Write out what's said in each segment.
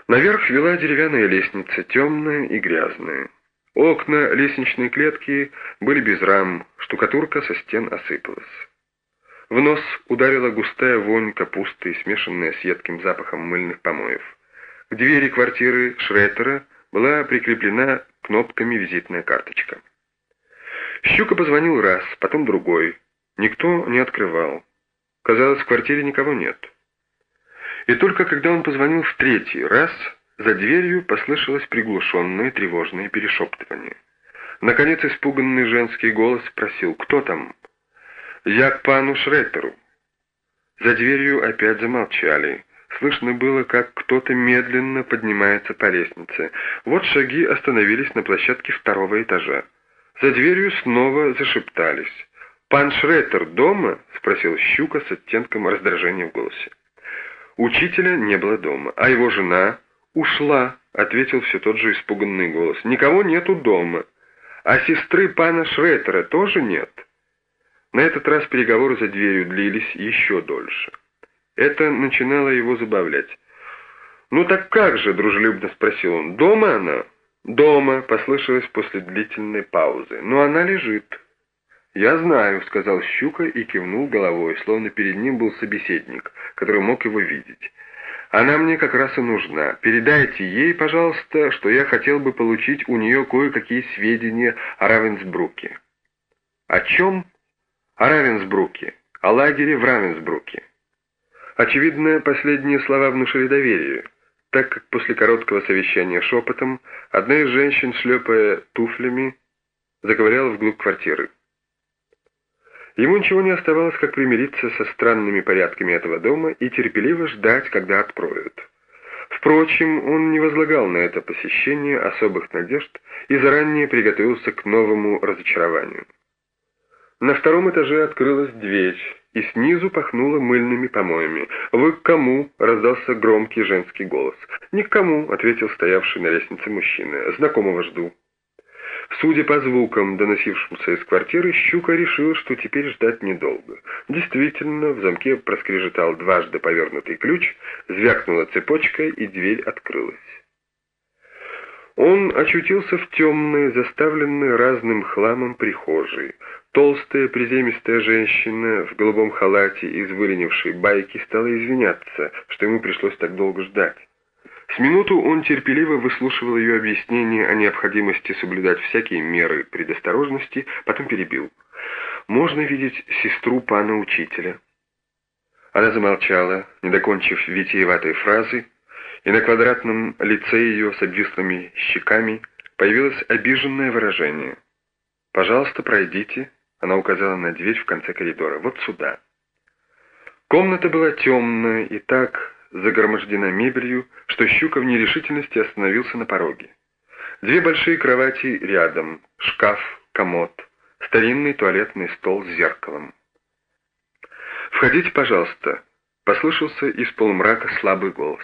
Наверх вела деревянная лестница, темная и грязная. Окна лестничной клетки были без рам, штукатурка со стен осыпалась. В нос ударила густая вонь капусты, смешанная с едким запахом мыльных помоев. К двери квартиры Шреттера была прикреплена кнопками визитная карточка. Щука позвонил раз, потом другой. Никто не открывал. Казалось, в квартире никого нет. И только когда он позвонил в третий раз, за дверью послышалось приглушенное тревожное перешептывание. Наконец испуганный женский голос спросил: «Кто там?» «Я к пану Шреттеру». За дверью опять замолчали. Слышно было, как кто-то медленно поднимается по лестнице. Вот шаги остановились на площадке второго этажа. За дверью снова зашептались. «Пан Шреттер дома?» — спросил Щука с оттенком раздражения в голосе. Учителя не было дома, а его жена ушла, — ответил все тот же испуганный голос. «Никого нету дома. А сестры пана Шреттера тоже нет». На этот раз переговоры за дверью длились еще дольше. Это начинало его забавлять. «Ну так как же?» — дружелюбно спросил он. «Дома она?» «Дома», — послышалось после длительной паузы. «Но она лежит». «Я знаю», — сказал Щука и кивнул головой, словно перед ним был собеседник, который мог его видеть. «Она мне как раз и нужна. Передайте ей, пожалуйста, что я хотел бы получить у нее кое-какие сведения о Равенсбруке». «О чем?» «О Равенсбруке. О лагере в Равенсбруке». Очевидно, последние слова внушили доверие, так как после короткого совещания шепотом одна из женщин, шлепая туфлями, заковыряла вглубь квартиры. Ему ничего не оставалось, как примириться со странными порядками этого дома и терпеливо ждать, когда откроют. Впрочем, он не возлагал на это посещение особых надежд и заранее приготовился к новому разочарованию. На втором этаже открылась дверь, и снизу пахнуло мыльными помоями. «Вы к кому?» — раздался громкий женский голос. «Ни к кому», — ответил стоявший на лестнице мужчина. «Знакомого жду». Судя по звукам, доносившимся из квартиры, Щука решил, что теперь ждать недолго. Действительно, в замке проскрежетал дважды повернутый ключ, звякнула цепочка, и дверь открылась. Он очутился в темной, заставленной разным хламом прихожей. Толстая приземистая женщина в голубом халате из выленившей байки стала извиняться, что ему пришлось так долго ждать. С минуту он терпеливо выслушивал ее объяснение о необходимости соблюдать всякие меры предосторожности, потом перебил. «Можно видеть сестру пана учителя?» Она замолчала, не докончив витиеватой фразы, и на квадратном лице ее с обвислыми щеками появилось обиженное выражение. «Пожалуйста, пройдите», — она указала на дверь в конце коридора, — «вот сюда». Комната была темная и так загромождена мебелью, что Щука в нерешительности остановился на пороге. Две большие кровати рядом, шкаф, комод, старинный туалетный стол с зеркалом. «Входите, пожалуйста», — послышался из полумрака слабый голос.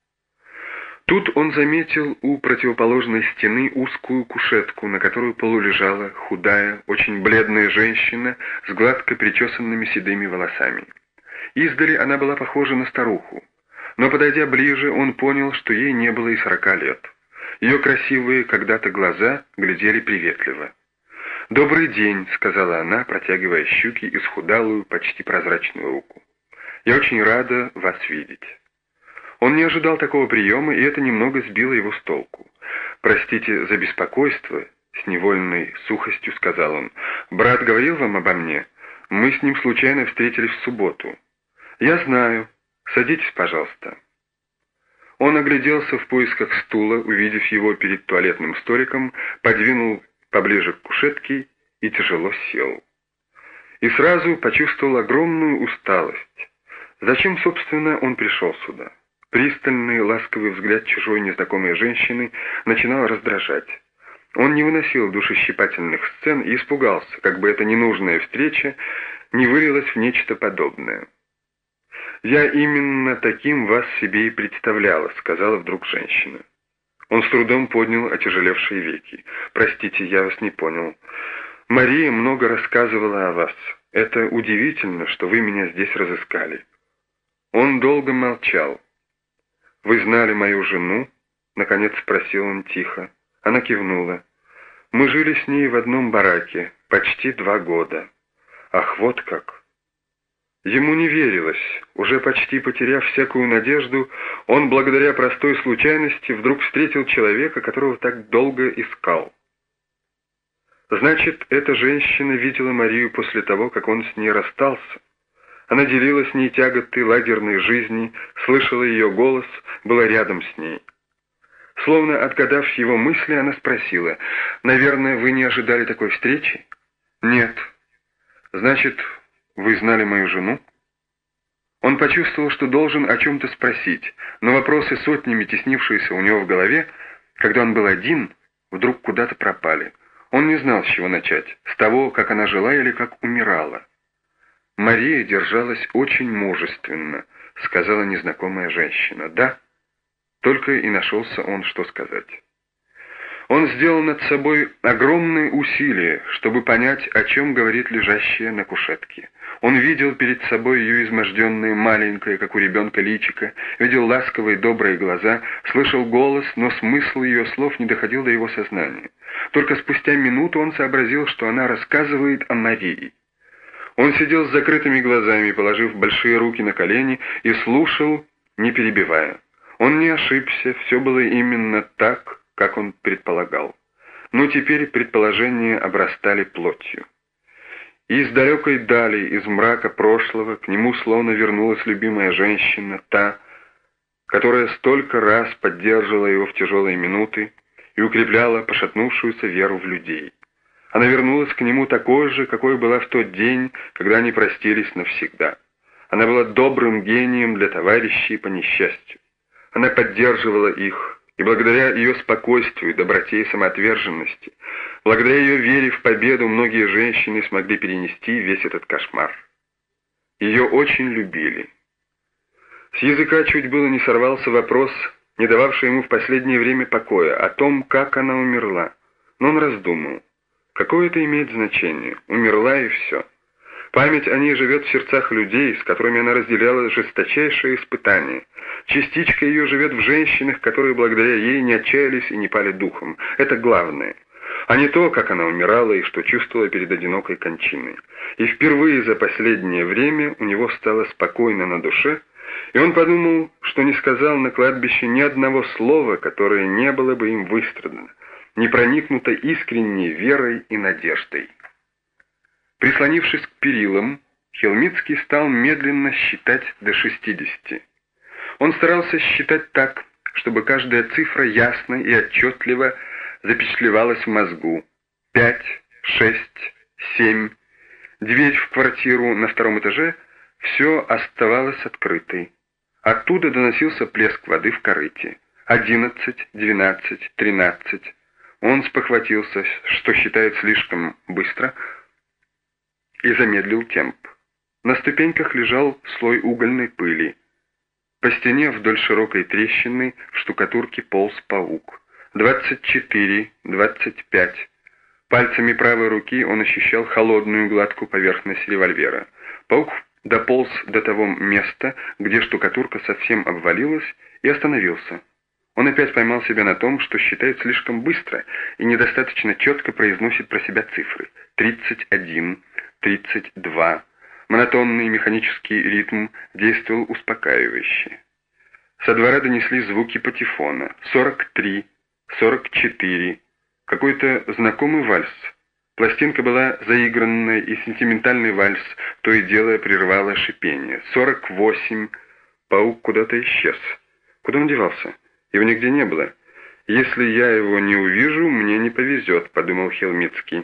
Тут он заметил у противоположной стены узкую кушетку, на которую полулежала худая, очень бледная женщина с гладко причесанными седыми волосами. Издали она была похожа на старуху, но, подойдя ближе, он понял, что ей не было и 40 лет. Ее красивые когда-то глаза глядели приветливо. «Добрый день», — сказала она, протягивая Щуке исхудалую, почти прозрачную руку. «Я очень рада вас видеть». Он не ожидал такого приема, и это немного сбило его с толку. «Простите за беспокойство», — с невольной сухостью сказал он. «Брат говорил вам обо мне? Мы с ним случайно встретились в субботу». «Я знаю. Садитесь, пожалуйста». Он огляделся в поисках стула, увидев его перед туалетным столиком, подвинул поближе к кушетке и тяжело сел. И сразу почувствовал огромную усталость. Зачем, собственно, он пришел сюда? Пристальный, ласковый взгляд чужой незнакомой женщины начинал раздражать. Он не выносил душещипательных сцен и испугался, как бы эта ненужная встреча не вылилась в нечто подобное. «Я именно таким вас себе и представляла», — сказала вдруг женщина. Он с трудом поднял отяжелевшие веки. «Простите, я вас не понял. Мария много рассказывала о вас. Это удивительно, что вы меня здесь разыскали». Он долго молчал. «Вы знали мою жену?» — наконец спросил он тихо. Она кивнула. «Мы жили с ней в одном бараке почти 2 года». «Ах, вот как!» Ему не верилось. Уже почти потеряв всякую надежду, он, благодаря простой случайности, вдруг встретил человека, которого так долго искал. Значит, эта женщина видела Марию после того, как он с ней расстался. Она делила с ней тяготы лагерной жизни, слышала ее голос, была рядом с ней. Словно отгадав его мысли, она спросила: «Наверное, вы не ожидали такой встречи?» «Нет». «Значит, вы знали мою жену?» Он почувствовал, что должен о чем-то спросить, но вопросы, сотнями теснившиеся у него в голове, когда он был один, вдруг куда-то пропали. Он не знал, с чего начать, с того, как она жила или как умирала. «Мария держалась очень мужественно», — сказала незнакомая женщина. «Да». Только и нашелся он, что сказать. Он сделал над собой огромные усилия, чтобы понять, о чем говорит лежащая на кушетке. Он видел перед собой ее изможденное маленькое, как у ребенка, личико, видел ласковые добрые глаза, слышал голос, но смысл ее слов не доходил до его сознания. Только спустя минуту он сообразил, что она рассказывает о Марии. Он сидел с закрытыми глазами, положив большие руки на колени, и слушал, не перебивая. Он не ошибся, все было именно так, как он предполагал. Но теперь предположения обрастали плотью. Из далекой дали, из мрака прошлого, к нему словно вернулась любимая женщина, та, которая столько раз поддерживала его в тяжелые минуты и укрепляла пошатнувшуюся веру в людей. Она вернулась к нему такой же, какой была в тот день, когда они простились навсегда. Она была добрым гением для товарищей по несчастью. Она поддерживала их, и благодаря ее спокойствию, доброте и самоотверженности, благодаря ее вере в победу, многие женщины смогли перенести весь этот кошмар. Ее очень любили. С языка чуть было не сорвался вопрос, не дававший ему в последнее время покоя, о том, как она умерла. Но он раздумал. Какое это имеет значение? Умерла и все. Память о ней живет в сердцах людей, с которыми она разделяла жесточайшие испытания. Частичка ее живет в женщинах, которые благодаря ей не отчаялись и не пали духом. Это главное. А не то, как она умирала и что чувствовала перед одинокой кончиной. И впервые за последнее время у него стало спокойно на душе, и он подумал, что не сказал на кладбище ни одного слова, которое не было бы им выстрадано, не проникнуто искренней верой и надеждой. Прислонившись к перилам, Хелмицкий стал медленно считать до 60. Он старался считать так, чтобы каждая цифра ясно и отчетливо запечатлевалась в мозгу. 5, 6, 7. Дверь в квартиру на 2-м этаже все оставалось открытой. Оттуда доносился плеск воды в корыте. 11, 12, 13. Он спохватился, что считает слишком быстро, и замедлил темп. На ступеньках лежал слой угольной пыли. По стене вдоль широкой трещины в штукатурке полз паук. 24, 25. Пальцами правой руки он ощущал холодную гладкую поверхность револьвера. Паук дополз до того места, где штукатурка совсем обвалилась, и остановился. Он опять поймал себя на том, что считает слишком быстро и недостаточно четко произносит про себя цифры. 31, 32. Монотонный механический ритм действовал успокаивающе. Со двора донесли звуки патефона. 43, 44. Какой-то знакомый вальс. Пластинка была заигранная, и сентиментальный вальс то и дело прервало шипение. 48. Паук куда-то исчез. Куда он девался? Его нигде не было. «Если я его не увижу, мне не повезет», — подумал Хелмицкий.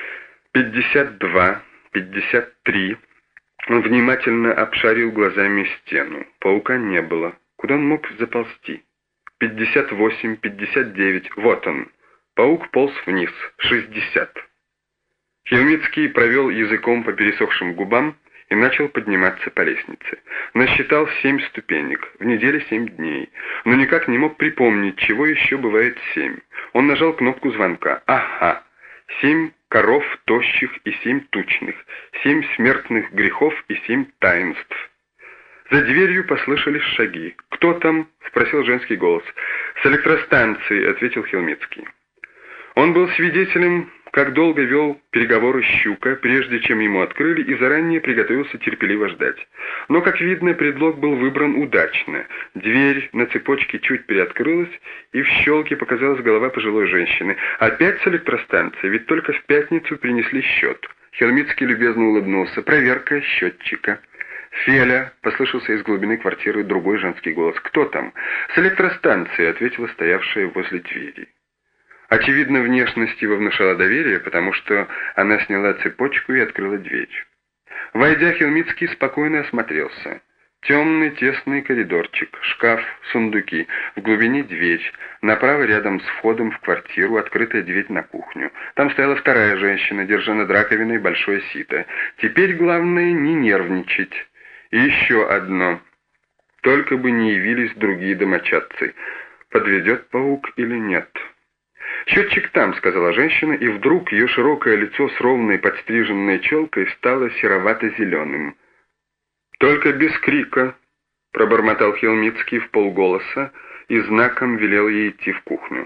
52, 53. Он внимательно обшарил глазами стену. Паука не было. Куда он мог заползти? 58, 59. Вот он. Паук полз вниз. 60. Хелмицкий провел языком по пересохшим губам и начал подниматься по лестнице. Насчитал 7 ступенек, в неделе 7 дней, но никак не мог припомнить, чего еще бывает 7. Он нажал кнопку звонка. Ага, 7 коров тощих и 7 тучных, 7 смертных грехов и 7 таинств. За дверью послышались шаги. «Кто там?» — спросил женский голос. «С электростанции», — ответил Хелмицкий. Он был свидетелем, как долго вел переговоры Щука, прежде чем ему открыли, и заранее приготовился терпеливо ждать. Но, как видно, предлог был выбран удачно. Дверь на цепочке чуть приоткрылась, и в щелке показалась голова пожилой женщины. «Опять с электростанции, ведь только в пятницу принесли счет». Хелмицкий любезно улыбнулся. «Проверка счетчика». «Феля!» — послышался из глубины квартиры другой женский голос. «Кто там?» «С электростанции», — ответила стоявшая возле двери. Очевидно, внешность его внушала доверие, потому что она сняла цепочку и открыла дверь. Войдя, Хелмицкий спокойно осмотрелся. Темный тесный коридорчик, шкаф, сундуки, в глубине дверь, направо рядом с входом в квартиру открытая дверь на кухню. Там стояла вторая женщина, держа над раковиной большое сито. Теперь главное не нервничать. И еще одно. Только бы не явились другие домочадцы. Подведет паук или нет? «Счетчик там», — сказала женщина, и вдруг ее широкое лицо с ровной подстриженной челкой стало серовато-зеленым. «Только без крика», — пробормотал Хелмицкий вполголоса и знаком велел ей идти в кухню.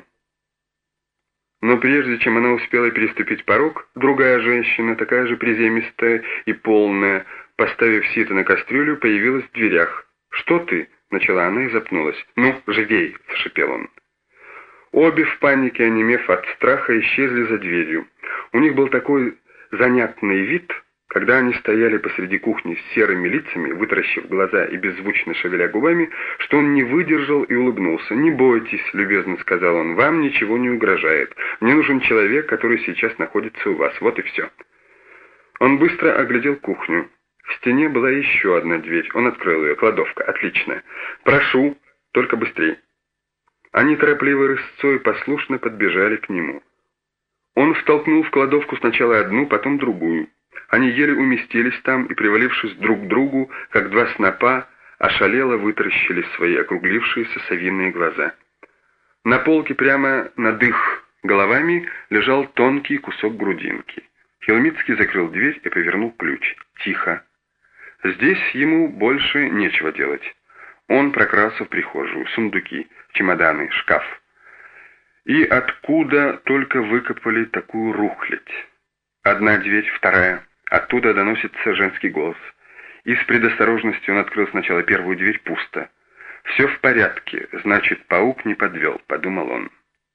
Но прежде чем она успела переступить порог, другая женщина, такая же приземистая и полная, поставив сито на кастрюлю, появилась в дверях. «Что ты?» — начала она и запнулась. «Ну, живей!» — зашипел он. Обе в панике, онемев от страха, исчезли за дверью. У них был такой занятный вид, когда они стояли посреди кухни с серыми лицами, вытаращив глаза и беззвучно шевеля губами, что он не выдержал и улыбнулся. «Не бойтесь», — любезно сказал он, — «вам ничего не угрожает. Мне нужен человек, который сейчас находится у вас. Вот и все». Он быстро оглядел кухню. В стене была еще одна дверь. Он открыл ее. Кладовка. Отлично. «Прошу, только быстрее». Они торопливой рысцой послушно подбежали к нему. Он втолкнул в кладовку сначала одну, потом другую. Они еле уместились там и, привалившись друг к другу, как два снопа, ошалело вытаращили свои округлившиеся совиные глаза. На полке прямо над их головами лежал тонкий кусок грудинки. Хелмицкий закрыл дверь и повернул ключ. Тихо. Здесь ему больше нечего делать. Он прокрался в прихожую. Сундуки, чемоданы, шкаф. И откуда только выкопали такую рухлядь? Одна дверь, вторая. Оттуда доносится женский голос. И с предосторожностью он открыл сначала первую дверь, пусто. «Все в порядке, значит, паук не подвел», — подумал он.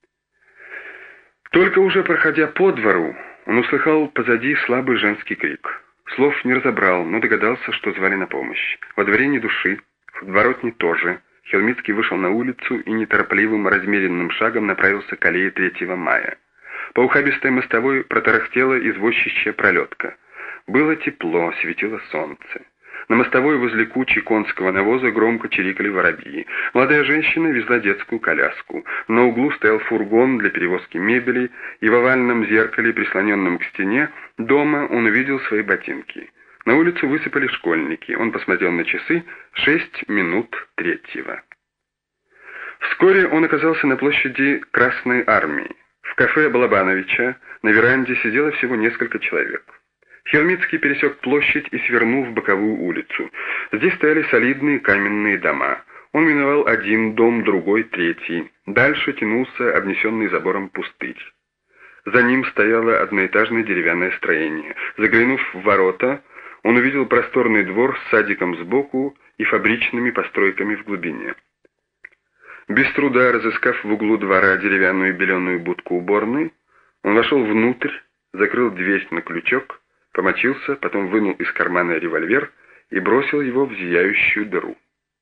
Только уже проходя по двору, он услыхал позади слабый женский крик. Слов не разобрал, но догадался, что звали на помощь. Во дворе ни души. В подворотне тоже. Хелмицкий вышел на улицу и неторопливым размеренным шагом направился к аллее 3 мая. По ухабистой мостовой протарахтела извозчичья пролетка. Было тепло, светило солнце. На мостовой возле кучи конского навоза громко чирикали воробьи. Молодая женщина везла детскую коляску. На углу стоял фургон для перевозки мебели, и в овальном зеркале, прислоненном к стене, дома он увидел свои ботинки. На улицу высыпали школьники. Он посмотрел на часы. 6:03. Вскоре он оказался на площади Красной Армии. В кафе Балабановича на веранде сидело всего несколько человек. Хелмицкий пересек площадь и свернул в боковую улицу. Здесь стояли солидные каменные дома. Он миновал один дом, другой, третий. Дальше тянулся обнесенный забором пустырь. За ним стояло одноэтажное деревянное строение. Заглянув в ворота, он увидел просторный двор с садиком сбоку и фабричными постройками в глубине. Без труда разыскав в углу двора деревянную беленую будку уборной, он вошел внутрь, закрыл дверь на крючок, помочился, потом вынул из кармана револьвер и бросил его в зияющую дыру.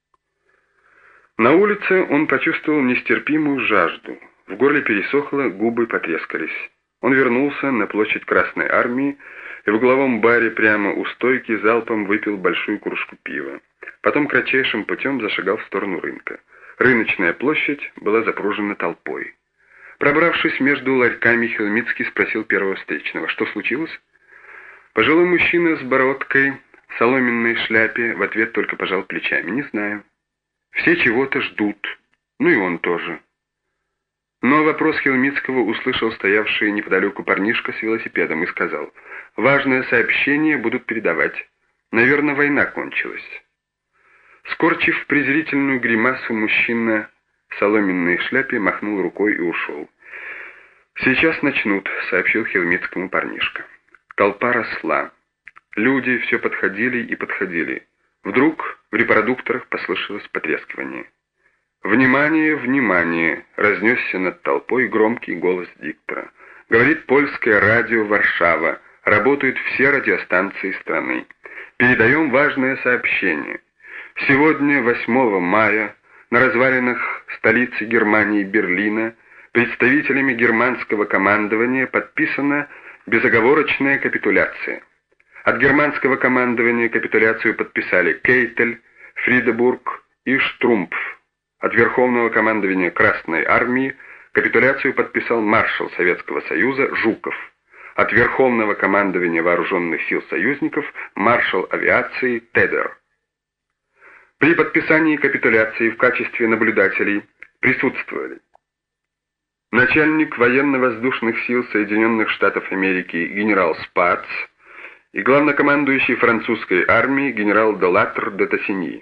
На улице он почувствовал нестерпимую жажду. В горле пересохло, губы потрескались. Он вернулся на площадь Красной Армии и в угловом баре прямо у стойки залпом выпил большую кружку пива. Потом кратчайшим путем зашагал в сторону рынка. Рыночная площадь была запружена толпой. Пробравшись между ларьками, Хелмицкий спросил первого встречного, что случилось? Пожилой мужчина с бородкой, в соломенной шляпе, в ответ только пожал плечами. Не знаю. Все чего-то ждут. Ну и он тоже. Но вопрос Хелмицкого услышал стоявший неподалеку парнишка с велосипедом и сказал: «Важное сообщение будут передавать. Наверное, война кончилась». Скорчив презрительную гримасу, мужчина в соломенной шляпе махнул рукой и ушел. «Сейчас начнут», — сообщил хелмицкому парнишка. Толпа росла. Люди все подходили и подходили. Вдруг в репродукторах послышалось потрескивание. «Внимание, внимание!» — разнесся над толпой громкий голос диктора. «Говорит польское радио Варшава. Работают все радиостанции страны. Передаем важное сообщение. Сегодня, 8 мая, на развалинах столицы Германии Берлина представителями германского командования подписана безоговорочная капитуляция. От германского командования капитуляцию подписали Кейтель, Фридебург и Штрумпф. От Верховного командования Красной армии капитуляцию подписал маршал Советского Союза Жуков. От Верховного командования Вооруженных сил союзников маршал авиации Тедер. При подписании капитуляции в качестве наблюдателей присутствовали начальник военно-воздушных сил Соединенных Штатов Америки генерал Спац и главнокомандующий французской армией генерал Делатр де Тассиньи.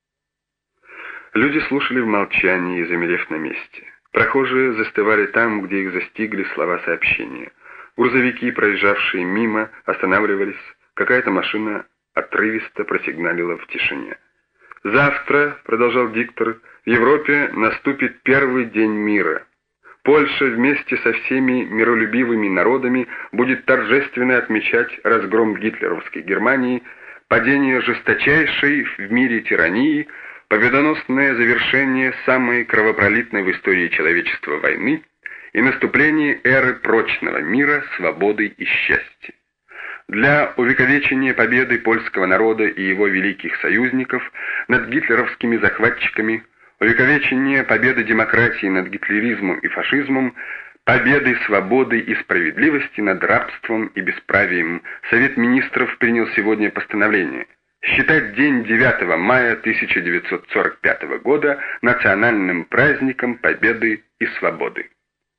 Люди слушали в молчании, замерев на месте. Прохожие застывали там, где их застигли слова сообщения. Грузовики, проезжавшие мимо, останавливались. Какая-то машина отрывисто просигналила в тишине. «Завтра, — продолжал диктор, — в Европе наступит первый день мира. Польша вместе со всеми миролюбивыми народами будет торжественно отмечать разгром гитлеровской Германии, падение жесточайшей в мире тирании, победоносное завершение самой кровопролитной в истории человечества войны и наступление эры прочного мира, свободы и счастья. Для увековечения победы польского народа и его великих союзников над гитлеровскими захватчиками, увековечения победы демократии над гитлеризмом и фашизмом, победы свободы и справедливости над рабством и бесправием, Совет министров принял сегодня постановление считать день 9 мая 1945 года национальным праздником победы и свободы.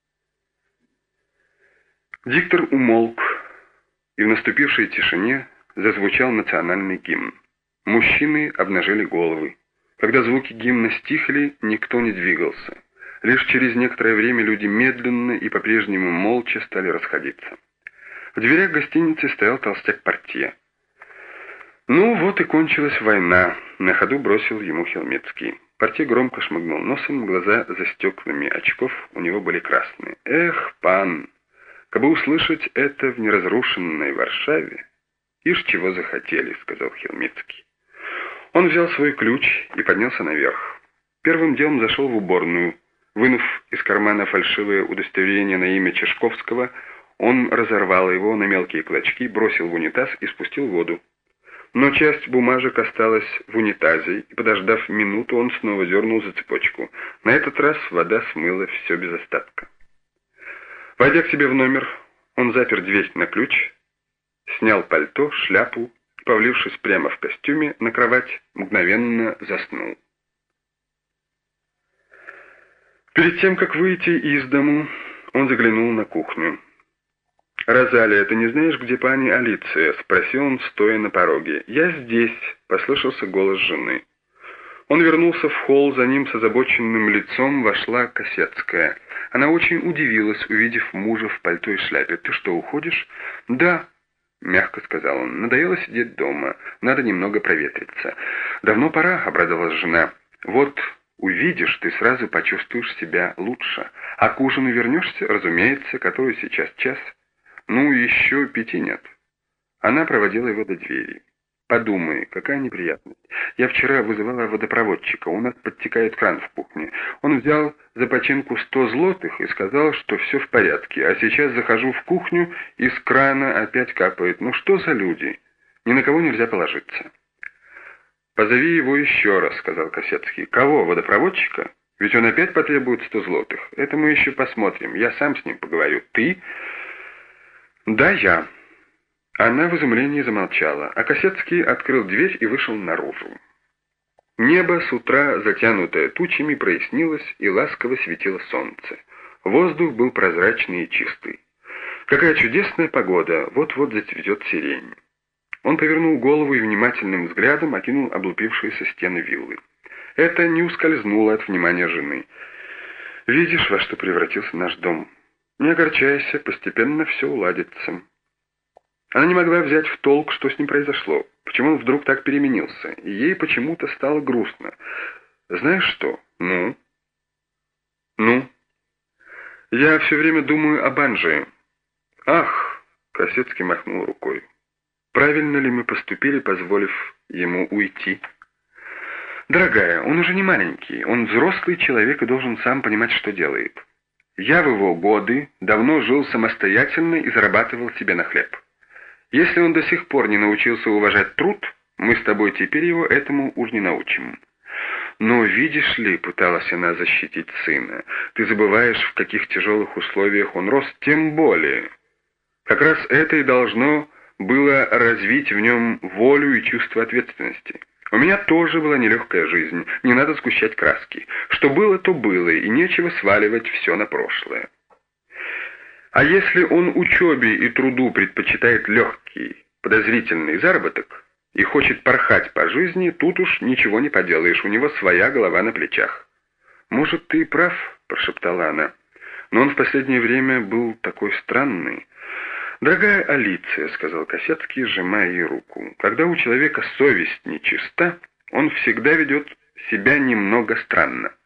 Диктор умолк, и в наступившей тишине зазвучал национальный гимн. Мужчины обнажили головы. Когда звуки гимна стихли, никто не двигался. Лишь через некоторое время люди медленно и по-прежнему молча стали расходиться. В дверях гостиницы стоял толстяк-портье. «Ну вот и кончилась война», — на ходу бросил ему Хелмицкий. Портье громко шмыгнул носом, глаза за стеклами очков у него были красные. «Эх, пан, кабы услышать это в неразрушенной Варшаве, ишь чего захотели», — сказал Хелмицкий. Он взял свой ключ и поднялся наверх. Первым делом зашел в уборную. Вынув из кармана фальшивое удостоверение на имя Чешковского, он разорвал его на мелкие клочки, бросил в унитаз и спустил воду. Но часть бумажек осталась в унитазе, и, подождав минуту, он снова дернул за цепочку. На этот раз вода смыла все без остатка. Войдя к себе в номер, он запер дверь на ключ, снял пальто, шляпу и, повалившись прямо в костюме на кровать, мгновенно заснул. Перед тем, как выйти из дому, он заглянул на кухню. «Розалия, ты не знаешь, где пани Алиция?» — спросил он, стоя на пороге. «Я здесь», — послышался голос жены. Он вернулся в холл, за ним с озабоченным лицом вошла Косецкая. Она очень удивилась, увидев мужа в пальто и шляпе. «Ты что, уходишь?» «Да», — мягко сказал он. «Надоело сидеть дома, надо немного проветриться». «Давно пора», — обрадовалась жена. «Вот увидишь, ты сразу почувствуешь себя лучше. А к ужину вернешься, разумеется, который сейчас час». «Ну, еще 5 нет». Она проводила его до двери. «Подумай, какая неприятность. Я вчера вызывала водопроводчика, у нас подтекает кран в кухне. Он взял за починку 100 злотых и сказал, что все в порядке. А сейчас захожу в кухню, из крана опять капает. Ну что за люди? Ни на кого нельзя положиться». «Позови его еще раз», — сказал Косецкий. «Кого, водопроводчика? Ведь он опять потребует 100 злотых. Это мы еще посмотрим. Я сам с ним поговорю. Ты...» «Да, я». Она в изумлении замолчала, а Косецкий открыл дверь и вышел наружу. Небо с утра, затянутое тучами, прояснилось, и ласково светило солнце. Воздух был прозрачный и чистый. Какая чудесная погода, вот-вот зацветет сирень. Он повернул голову и внимательным взглядом окинул облупившиеся стены виллы. Это не ускользнуло от внимания жены. «Видишь, во что превратился наш дом? Не огорчайся, постепенно все уладится». Она не могла взять в толк, что с ним произошло, почему он вдруг так переменился, и ей почему-то стало грустно. «Знаешь что? Ну?» «Ну?» «Я все время думаю об Анже». «Ах!» — Косецкий махнул рукой. «Правильно ли мы поступили, позволив ему уйти?» «Дорогая, он уже не маленький, он взрослый человек и должен сам понимать, что делает. Я в его годы давно жил самостоятельно и зарабатывал себе на хлеб. Если он до сих пор не научился уважать труд, мы с тобой теперь его этому уж не научим». «Но видишь ли, — пыталась она защитить сына, — ты забываешь, в каких тяжелых условиях он рос, тем более. Как раз это и должно было развить в нем волю и чувство ответственности. У меня тоже была нелегкая жизнь, не надо сгущать краски. Что было, то было, и нечего сваливать все на прошлое. А если он учебе и труду предпочитает легкий, подозрительный заработок и хочет порхать по жизни, тут уж ничего не поделаешь, у него своя голова на плечах». «Может, ты и прав», — прошептала она, — «но он в последнее время был такой странный». «Дорогая Алиция», — сказал Косецкий, сжимая ей руку, — «когда у человека совесть нечиста, он всегда ведет себя немного странно.